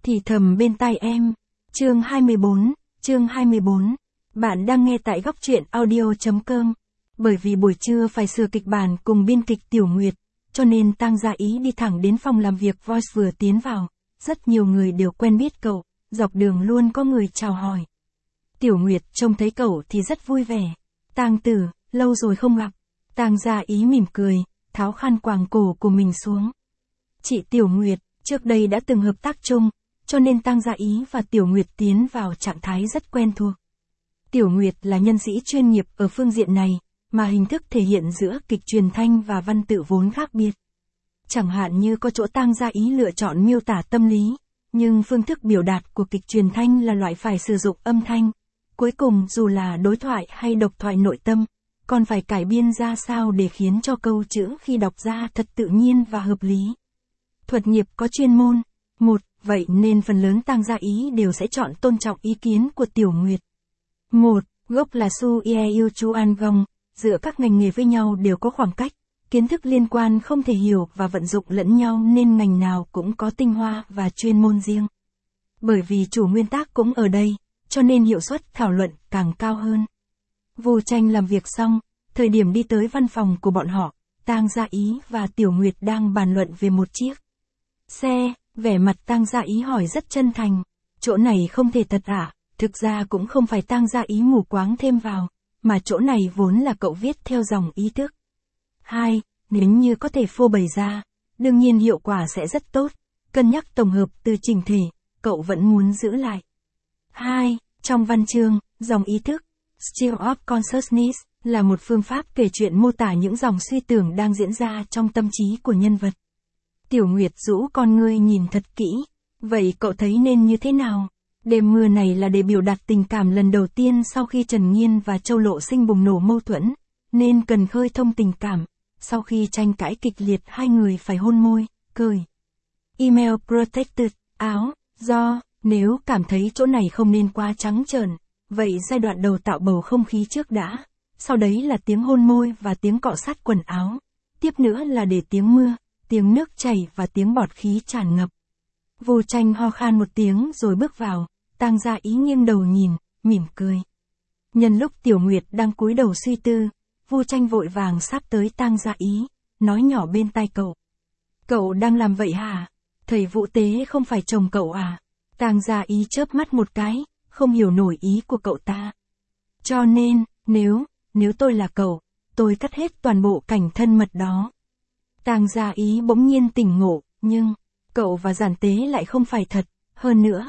Thì thầm bên tai em. Chương 24. Bạn đang nghe tại góc truyện audio.com. Bởi vì buổi trưa phải sửa kịch bản cùng biên kịch Tiểu Nguyệt, cho nên Tang Gia Ý đi thẳng đến phòng làm việc Voice vừa tiến vào. Rất nhiều người đều quen biết cậu, dọc đường luôn có người chào hỏi. Tiểu Nguyệt trông thấy cậu thì rất vui vẻ. Tang tử, lâu rồi không gặp. Tang Gia Ý mỉm cười, tháo khăn quàng cổ của mình xuống. Chị Tiểu Nguyệt, trước đây đã từng hợp tác chung, cho nên Tang Gia Ý và Tiểu Nguyệt tiến vào trạng thái rất quen thuộc. Tiểu Nguyệt là nhân sĩ chuyên nghiệp ở phương diện này, mà hình thức thể hiện giữa kịch truyền thanh và văn tự vốn khác biệt. Chẳng hạn như có chỗ Tang Gia Ý lựa chọn miêu tả tâm lý, nhưng phương thức biểu đạt của kịch truyền thanh là loại phải sử dụng âm thanh. Cuối cùng dù là đối thoại hay độc thoại nội tâm, còn phải cải biên ra sao để khiến cho câu chữ khi đọc ra thật tự nhiên và hợp lý. Thuật nghiệp có chuyên môn. Vậy nên phần lớn Tang Gia Ý đều sẽ chọn tôn trọng ý kiến của Tiểu Nguyệt. Gốc là Su Ye Yêu Chu An Gong, giữa các ngành nghề với nhau đều có khoảng cách, kiến thức liên quan không thể hiểu và vận dụng lẫn nhau nên ngành nào cũng có tinh hoa và chuyên môn riêng. Bởi vì chủ nguyên tắc cũng ở đây, cho nên hiệu suất thảo luận càng cao hơn. Vu Tranh làm việc xong, thời điểm đi tới văn phòng của bọn họ, Tang Gia Ý và Tiểu Nguyệt đang bàn luận về một chiếc xe. Vẻ mặt Tang Gia Ý hỏi rất chân thành, chỗ này không thể thật à? Thực ra cũng không phải Tang Gia Ý mù quáng thêm vào, mà chỗ này vốn là cậu viết theo dòng ý thức. Nếu như có thể phô bày ra, đương nhiên hiệu quả sẽ rất tốt, cân nhắc tổng hợp từ chỉnh thể, cậu vẫn muốn giữ lại. Trong văn chương, dòng ý thức, Stream of Consciousness, là một phương pháp kể chuyện mô tả những dòng suy tưởng đang diễn ra trong tâm trí của nhân vật. Tiểu Nguyệt rũ con ngươi nhìn thật kỹ. Vậy cậu thấy nên như thế nào? Đêm mưa này là để biểu đạt tình cảm lần đầu tiên sau khi Trần Nhiên và Châu Lộ Sinh bùng nổ mâu thuẫn, nên cần khơi thông tình cảm. Sau khi tranh cãi kịch liệt hai người phải hôn môi, cười. Email protected, áo, nếu cảm thấy chỗ này không nên quá trắng trợn, vậy giai đoạn đầu tạo bầu không khí trước đã. Sau đấy là tiếng hôn môi và tiếng cọ sát quần áo. Tiếp nữa là để tiếng mưa, tiếng nước chảy và tiếng bọt khí tràn ngập. Vu Tranh ho khan một tiếng rồi bước vào, Tang Gia Ý nghiêng đầu nhìn, mỉm cười. Nhân lúc Tiểu Nguyệt đang cúi đầu suy tư, Vu Tranh vội vàng sắp tới Tang Gia Ý, nói nhỏ bên tai cậu. Cậu đang làm vậy hả? Thầy Vũ Tế không phải chồng cậu à? Tang Gia Ý chớp mắt một cái, không hiểu nổi ý của cậu ta. Cho nên, nếu tôi là cậu, tôi cắt hết toàn bộ cảnh thân mật đó. Tang Gia Ý bỗng nhiên tỉnh ngộ, nhưng, cậu và Giản Tế lại không phải thật, hơn nữa,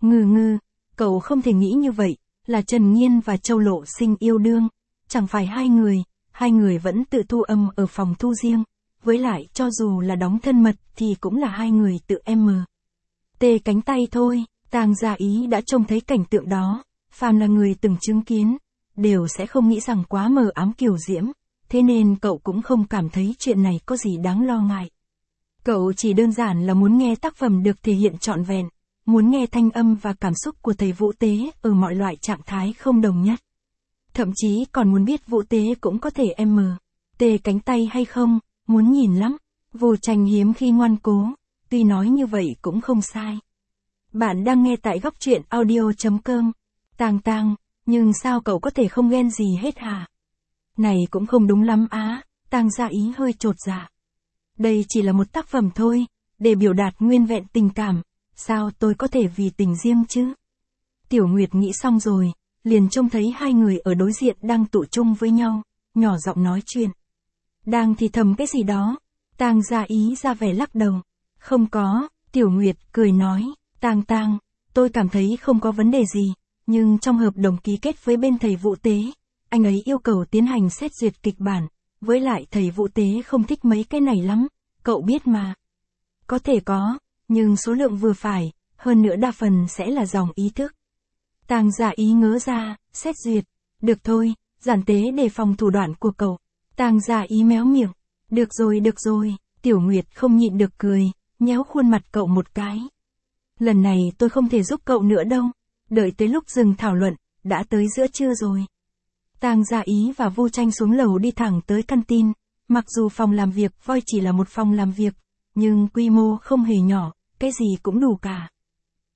cậu không thể nghĩ như vậy, là Trần Nhiên và Châu Lộ Sinh yêu đương, chẳng phải hai người vẫn tự thu âm ở phòng thu riêng, với lại cho dù là đóng thân mật thì cũng là hai người tự tê cánh tay thôi. Tang Gia Ý đã trông thấy cảnh tượng đó, phàm là người từng chứng kiến, đều sẽ không nghĩ rằng quá mờ ám kiều diễm. Thế nên cậu cũng không cảm thấy chuyện này có gì đáng lo ngại. Cậu chỉ đơn giản là muốn nghe tác phẩm được thể hiện trọn vẹn, muốn nghe thanh âm và cảm xúc của thầy Vũ Tế ở mọi loại trạng thái không đồng nhất. Thậm chí còn muốn biết Vũ Tế cũng có thể tê cánh tay hay không, muốn nhìn lắm. Vu Tranh hiếm khi ngoan cố, tuy nói như vậy cũng không sai. Bạn đang nghe tại góc truyện audio.com. Tang, nhưng sao cậu có thể không ghen gì hết hả? Này cũng không đúng lắm á, Tang Gia Ý hơi chột dạ. Đây chỉ là một tác phẩm thôi, để biểu đạt nguyên vẹn tình cảm, sao tôi có thể vì tình riêng chứ? Tiểu Nguyệt nghĩ xong rồi, liền trông thấy hai người ở đối diện đang tụ chung với nhau, nhỏ giọng nói chuyện. Đang thì thầm cái gì đó, Tang Gia Ý ra vẻ lắc đầu. Không có, Tiểu Nguyệt cười nói, Tang, tôi cảm thấy không có vấn đề gì, nhưng trong hợp đồng ký kết với bên thầy Vũ Tế, anh ấy yêu cầu tiến hành xét duyệt kịch bản, với lại thầy Vũ Tế không thích mấy cái này lắm, cậu biết mà. Có thể có, nhưng số lượng vừa phải, hơn nữa đa phần sẽ là dòng ý thức. Tang Gia Ý ngớ ra, xét duyệt, được thôi, Giản Tế đề phòng thủ đoạn của cậu. Tang Gia Ý méo miệng, được rồi, Tiểu Nguyệt không nhịn được cười, nhéo khuôn mặt cậu một cái. Lần này tôi không thể giúp cậu nữa đâu, đợi tới lúc dừng thảo luận, đã tới giữa trưa rồi. Tang Gia Ý và Vu Tranh xuống lầu đi thẳng tới căn tin, mặc dù phòng làm việc Voi chỉ là một phòng làm việc, nhưng quy mô không hề nhỏ, cái gì cũng đủ cả.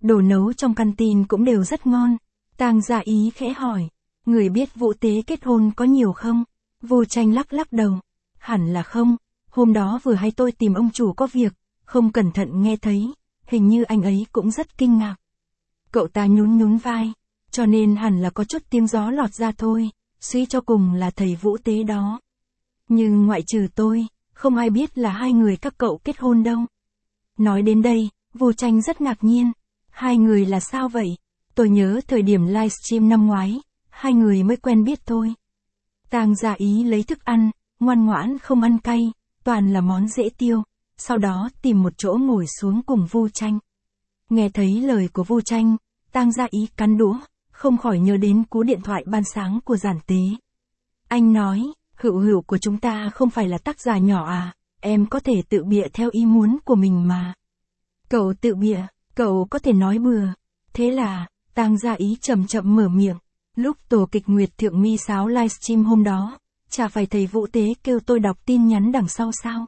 đồ nấu trong canteen cũng đều rất ngon. Tang Gia Ý khẽ hỏi, người biết Vũ Tế kết hôn có nhiều không? Vu Tranh lắc lắc đầu, hẳn là không, hôm đó vừa hay tôi tìm ông chủ có việc, không cẩn thận nghe thấy, hình như anh ấy cũng rất kinh ngạc. Cậu ta nhún nhún vai, cho nên hẳn là có chút tiếng gió lọt ra thôi, suy cho cùng là thầy Vũ Tế đó. Nhưng ngoại trừ tôi, không ai biết là hai người các cậu kết hôn đâu. Nói đến đây, Vu Tranh rất ngạc nhiên, hai người là sao vậy? Tôi nhớ thời điểm livestream năm ngoái, hai người mới quen biết thôi. Tang Gia Ý lấy thức ăn, ngoan ngoãn không ăn cay, toàn là món dễ tiêu, sau đó tìm một chỗ ngồi xuống cùng Vu Tranh. Nghe thấy lời của Vu Tranh, Tang Gia Ý cắn đũa, không khỏi nhớ đến cú điện thoại ban sáng của Giản Tế. Anh nói, Hữu Hữu của chúng ta không phải là tác giả nhỏ à, em có thể tự bịa theo ý muốn của mình mà. Cậu tự bịa, cậu có thể nói bừa. Thế là, Tang Gia Ý chậm chậm mở miệng, lúc tổ kịch Nguyệt Thượng Mi Sáo livestream hôm đó, chả phải thầy Vũ Tế kêu tôi đọc tin nhắn đằng sau sao?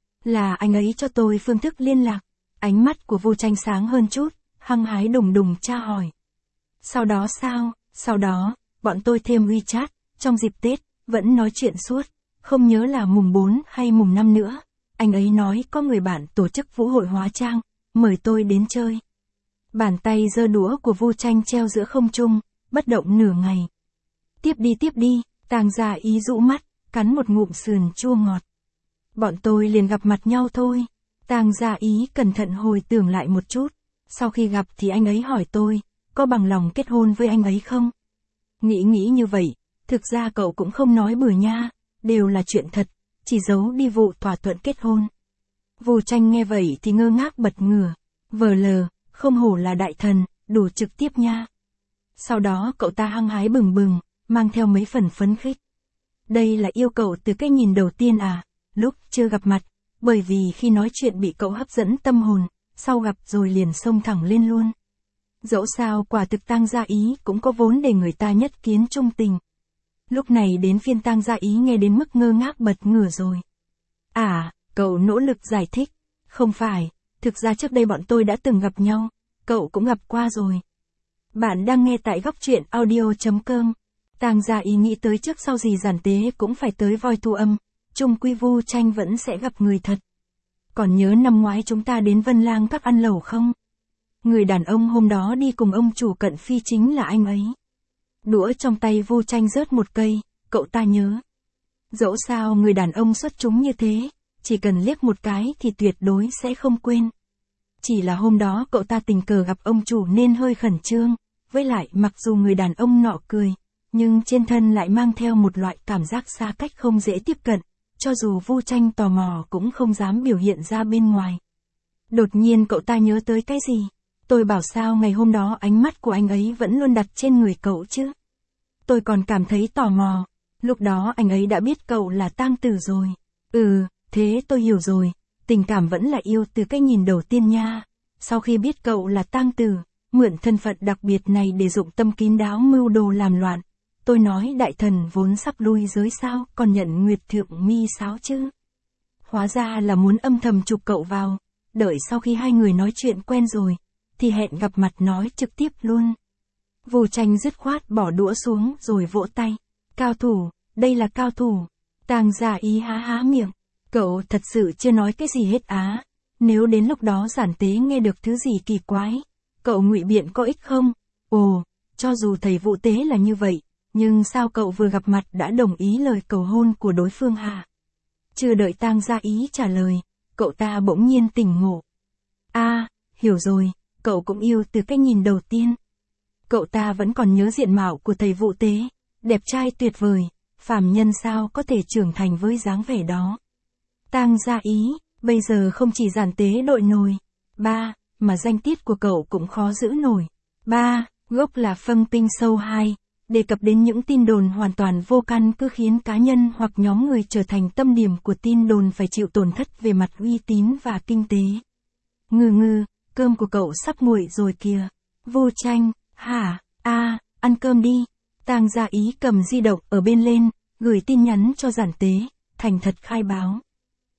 Là anh ấy cho tôi phương thức liên lạc. Ánh mắt của Vu Tranh sáng hơn chút, hăng hái đùng đùng tra hỏi. Sau đó sao? Sau đó, bọn tôi thêm WeChat, trong dịp Tết, vẫn nói chuyện suốt, không nhớ là mùng 4 hay mùng 5 nữa. Anh ấy nói có người bạn tổ chức vũ hội hóa trang, mời tôi đến chơi. Bàn tay giơ đũa của Vu Tranh treo giữa không trung, bất động nửa ngày. Tiếp đi, Tang Gia Ý dụ mắt, cắn một ngụm sườn chua ngọt. Bọn tôi liền gặp mặt nhau thôi. Tang Gia Ý cẩn thận hồi tưởng lại một chút. Sau khi gặp thì anh ấy hỏi tôi, có bằng lòng kết hôn với anh ấy không? Nghĩ như vậy, thực ra cậu cũng không nói bừa nha, đều là chuyện thật, chỉ giấu đi vụ thỏa thuận kết hôn. Vu Tranh nghe vậy thì ngơ ngác bật ngửa, vờ lờ, không hổ là đại thần, đủ trực tiếp nha. Sau đó cậu ta hăng hái bừng bừng, mang theo mấy phần phấn khích. Đây là yêu cầu từ cái nhìn đầu tiên à, lúc chưa gặp mặt, bởi vì khi nói chuyện bị cậu hấp dẫn tâm hồn, sau gặp rồi liền xông thẳng lên luôn. Dẫu sao quả thực Tang Gia Ý cũng có vốn để người ta nhất kiến trung tình. Lúc này đến phiên Tang Gia Ý nghe đến mức ngơ ngác bật ngửa rồi. À, cậu nỗ lực giải thích. Không phải, thực ra trước đây bọn tôi đã từng gặp nhau, cậu cũng gặp qua rồi. Bạn đang nghe tại góc truyện audio.com. Tang Gia Ý nghĩ tới trước sau gì Giản Tế cũng phải tới voi thu âm, chung quy Vu Tranh vẫn sẽ gặp người thật. Còn nhớ năm ngoái chúng ta đến Vân Lang các ăn lẩu không? Người đàn ông hôm đó đi cùng ông chủ Cận Phi chính là anh ấy. Đũa trong tay Vu Tranh rớt một cây, cậu ta nhớ. Dẫu sao người đàn ông xuất chúng như thế, chỉ cần liếc một cái thì tuyệt đối sẽ không quên. Chỉ là hôm đó cậu ta tình cờ gặp ông chủ nên hơi khẩn trương, với lại mặc dù người đàn ông nọ cười, nhưng trên thân lại mang theo một loại cảm giác xa cách không dễ tiếp cận, cho dù Vu Tranh tò mò cũng không dám biểu hiện ra bên ngoài. Đột nhiên cậu ta nhớ tới cái gì? Tôi bảo sao ngày hôm đó ánh mắt của anh ấy vẫn luôn đặt trên người cậu chứ? Tôi còn cảm thấy tò mò, lúc đó anh ấy đã biết cậu là tang tử rồi. Thế tôi hiểu rồi, tình cảm vẫn là yêu từ cái nhìn đầu tiên nha. Sau khi biết cậu là tang tử, mượn thân phận đặc biệt này để dụng tâm kín đáo mưu đồ làm loạn. Tôi nói đại thần vốn sắp lui giới sao, còn nhận Nguyệt Thượng Mi Sáo chứ. Hóa ra là muốn âm thầm chụp cậu vào, đợi sau khi hai người nói chuyện quen rồi, thì hẹn gặp mặt nói trực tiếp luôn. Vu Tranh dứt khoát bỏ đũa xuống rồi vỗ tay. Cao thủ, đây là cao thủ. Tang Gia Ý há miệng. Cậu thật sự chưa nói cái gì hết á. Nếu đến lúc đó Giản Tế nghe được thứ gì kỳ quái, cậu ngụy biện có ích không? Ồ, cho dù thầy Vũ Tế là như vậy, nhưng sao cậu vừa gặp mặt đã đồng ý lời cầu hôn của đối phương hả? Chưa đợi Tang Gia Ý trả lời, cậu ta bỗng nhiên tỉnh ngộ. Hiểu rồi, cậu cũng yêu từ cái nhìn đầu tiên. Cậu ta vẫn còn nhớ diện mạo của thầy Vũ Tế, đẹp trai tuyệt vời, phàm nhân sao có thể trưởng thành với dáng vẻ đó. Tang Gia Ý, bây giờ không chỉ Giản Tế đội nổi, mà danh tiết của cậu cũng khó giữ nổi. Gốc là Phân Tinh Sâu 2, đề cập đến những tin đồn hoàn toàn vô căn cứ khiến cá nhân hoặc nhóm người trở thành tâm điểm của tin đồn phải chịu tổn thất về mặt uy tín và kinh tế. Cơm của cậu sắp nguội rồi kìa. Vu Tranh, ăn cơm đi. Tang Gia Ý cầm di động ở bên lên, gửi tin nhắn cho Giản Tế, thành thật khai báo.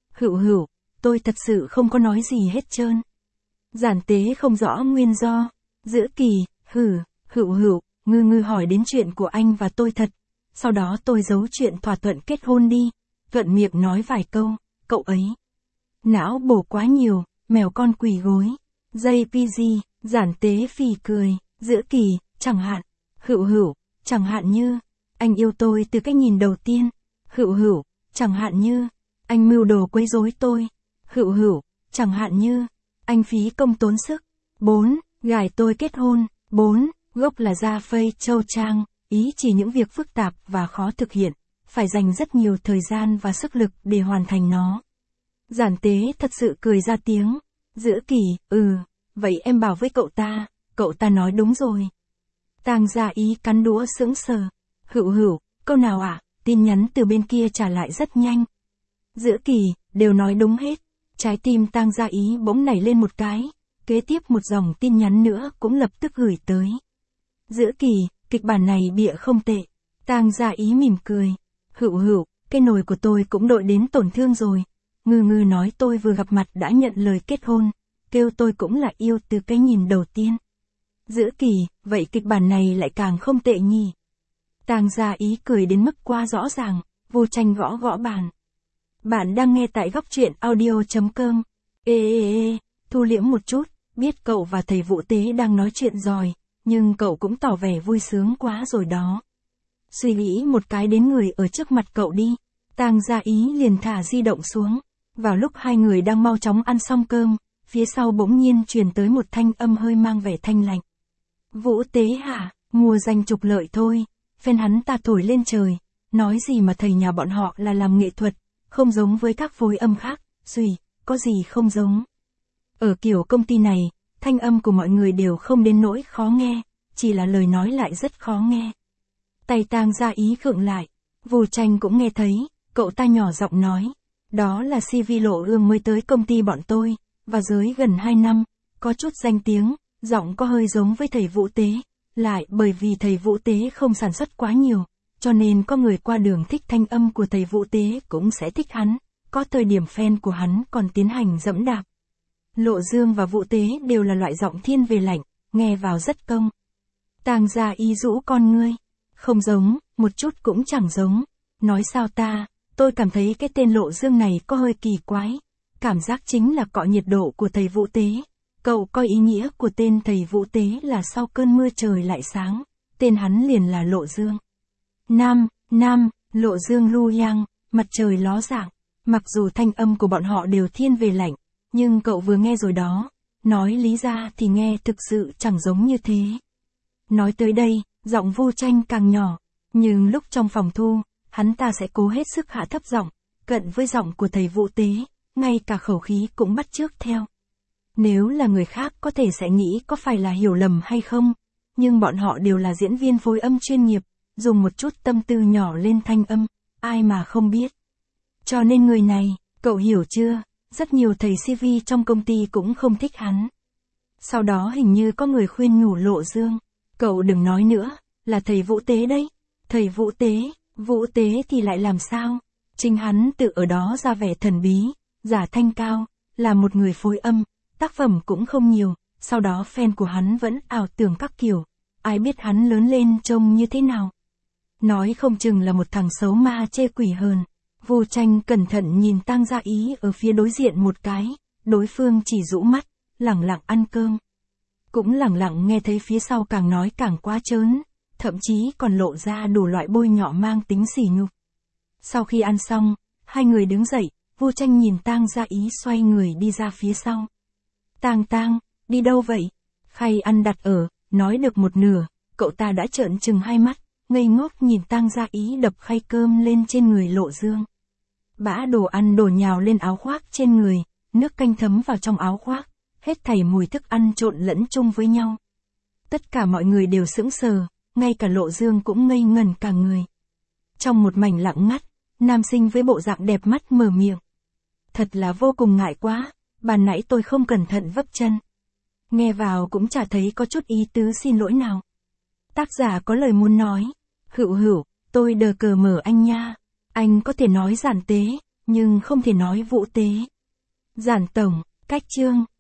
Hữu, tôi thật sự không có nói gì hết trơn. Giản Tế không rõ nguyên do, Giữa Kỳ, Hữu, ngư hỏi đến chuyện của anh và tôi thật. Sau đó tôi giấu chuyện thỏa thuận kết hôn đi, thuận miệng nói vài câu, cậu ấy. Não bổ quá nhiều, mèo con quỳ gối. JPG, Giản Tế phì cười, Giữa Kỳ, chẳng hạn. Hữu, chẳng hạn như, anh yêu tôi từ cái nhìn đầu tiên. Hữu, chẳng hạn như, anh mưu đồ quấy rối tôi. Hữu, chẳng hạn như, anh phí công tốn sức. 4. Gài tôi kết hôn. 4. Gốc là Gia Phây Châu Trang, ý chỉ những việc phức tạp và khó thực hiện, phải dành rất nhiều thời gian và sức lực để hoàn thành nó. Giản Tế thật sự cười ra tiếng. Giữa Kỳ, vậy em bảo với cậu ta nói đúng rồi. Tang Gia Ý cắn đũa sững sờ. Hữu, câu nào ạ? Tin nhắn từ bên kia trả lại rất nhanh. Giữa Kỳ, đều nói đúng hết. Trái tim Tang Gia Ý bỗng nảy lên một cái, kế tiếp một dòng tin nhắn nữa cũng lập tức gửi tới. Giữa Kỳ, kịch bản này bịa không tệ. Tang Gia Ý mỉm cười. Hữu, cái nồi của tôi cũng đội đến tổn thương rồi. Ngư nói tôi vừa gặp mặt đã nhận lời kết hôn, kêu tôi cũng là yêu từ cái nhìn đầu tiên. Giữa Kỳ, vậy kịch bản này lại càng không tệ nhỉ. Tang Gia Ý cười đến mức quá rõ ràng, Vô Tranh gõ bàn. Bạn đang nghe tại góc truyện audio.com. Thu liễm một chút, biết cậu và thầy Vũ Tế đang nói chuyện rồi, nhưng cậu cũng tỏ vẻ vui sướng quá rồi đó. Suy nghĩ một cái đến người ở trước mặt cậu đi. Tang Gia Ý liền thả di động xuống. Vào lúc hai người đang mau chóng ăn xong cơm, phía sau bỗng nhiên truyền tới một thanh âm hơi mang vẻ thanh lạnh. Vũ Tế hả? Mua danh trục lợi thôi. Phen hắn ta thổi lên trời. Nói gì mà thầy nhà bọn họ là làm nghệ thuật, không giống với các phối âm khác. Có gì không giống. Ở kiểu công ty này, thanh âm của mọi người đều không đến nỗi khó nghe, chỉ là lời nói lại rất khó nghe. Tay Tang Gia Ý khựng lại. Vô Tranh cũng nghe thấy, cậu ta nhỏ giọng nói. Đó là CV Lộ Ương mới tới công ty bọn tôi, và giới gần 2 năm, có chút danh tiếng, giọng có hơi giống với thầy Vũ Tế. Lại bởi vì thầy Vũ Tế không sản xuất quá nhiều, cho nên có người qua đường thích thanh âm của thầy Vũ Tế cũng sẽ thích hắn, có thời điểm fan của hắn còn tiến hành dẫm đạp. Lộ Dương và Vũ Tế đều là loại giọng thiên về lạnh, nghe vào rất công. Tang Gia Ý rũ con ngươi. Không giống, một chút cũng chẳng giống. Nói sao ta, tôi cảm thấy cái tên Lộ Dương này có hơi kỳ quái. Cảm giác chính là cọ nhiệt độ của thầy Vũ Tế. Cậu coi ý nghĩa của tên thầy Vũ Tế là sau cơn mưa trời lại sáng. Tên hắn liền là Lộ Dương. Nam, Lộ Dương Lu Yang, mặt trời ló dạng. Mặc dù thanh âm của bọn họ đều thiên về lạnh, nhưng cậu vừa nghe rồi đó. Nói lý ra thì nghe thực sự chẳng giống như thế. Nói tới đây, giọng Vô Tranh càng nhỏ. Nhưng lúc trong phòng thu, hắn ta sẽ cố hết sức hạ thấp giọng, cận với giọng của thầy Vũ Tế, ngay cả khẩu khí cũng bắt chước theo. Nếu là người khác có thể sẽ nghĩ có phải là hiểu lầm hay không, nhưng bọn họ đều là diễn viên phối âm chuyên nghiệp, dùng một chút tâm tư nhỏ lên thanh âm, ai mà không biết. Cho nên người này, cậu hiểu chưa, rất nhiều thầy CV trong công ty cũng không thích hắn. Sau đó hình như có người khuyên nhủ Lộ Dương, cậu đừng nói nữa, là thầy Vũ Tế đấy. Thầy Vũ Tế thì lại làm sao? Chính hắn tự ở đó ra vẻ thần bí, giả thanh cao, là một người phối âm, tác phẩm cũng không nhiều, sau đó fan của hắn vẫn ảo tưởng các kiểu, ai biết hắn lớn lên trông như thế nào. Nói không chừng là một thằng xấu ma chê quỷ hờn. Vô Tranh cẩn thận nhìn Tang Gia Ý ở phía đối diện một cái, đối phương chỉ rũ mắt, lẳng lặng ăn cơm. Cũng lẳng lặng nghe thấy phía sau càng nói càng quá trớn, thậm chí còn lộ ra đủ loại bôi nhọ mang tính sỉ nhục. Sau khi ăn xong, hai người đứng dậy, Vô Tranh nhìn Tang Gia Ý xoay người đi ra phía sau. Tang, đi đâu vậy? Khay ăn đặt ở, nói được một nửa, cậu ta đã trợn trừng hai mắt, ngây ngốc nhìn Tang Gia Ý đập khay cơm lên trên người Lộ Dương. Bã đồ ăn đổ nhào lên áo khoác trên người, nước canh thấm vào trong áo khoác, hết thảy mùi thức ăn trộn lẫn chung với nhau. Tất cả mọi người đều sững sờ, ngay cả Lộ Dương cũng ngây ngẩn cả người. Trong một mảnh lặng ngắt, nam sinh với bộ dạng đẹp mắt mở miệng. Thật là vô cùng ngại quá, ban nãy tôi không cẩn thận vấp chân. Nghe vào cũng chả thấy có chút ý tứ xin lỗi nào. Tác giả có lời muốn nói. Hữu, tôi đờ cờ mở anh nha. Anh có thể nói Giản Tế, nhưng không thể nói Vũ Tế. Giản Tổng, cách chương.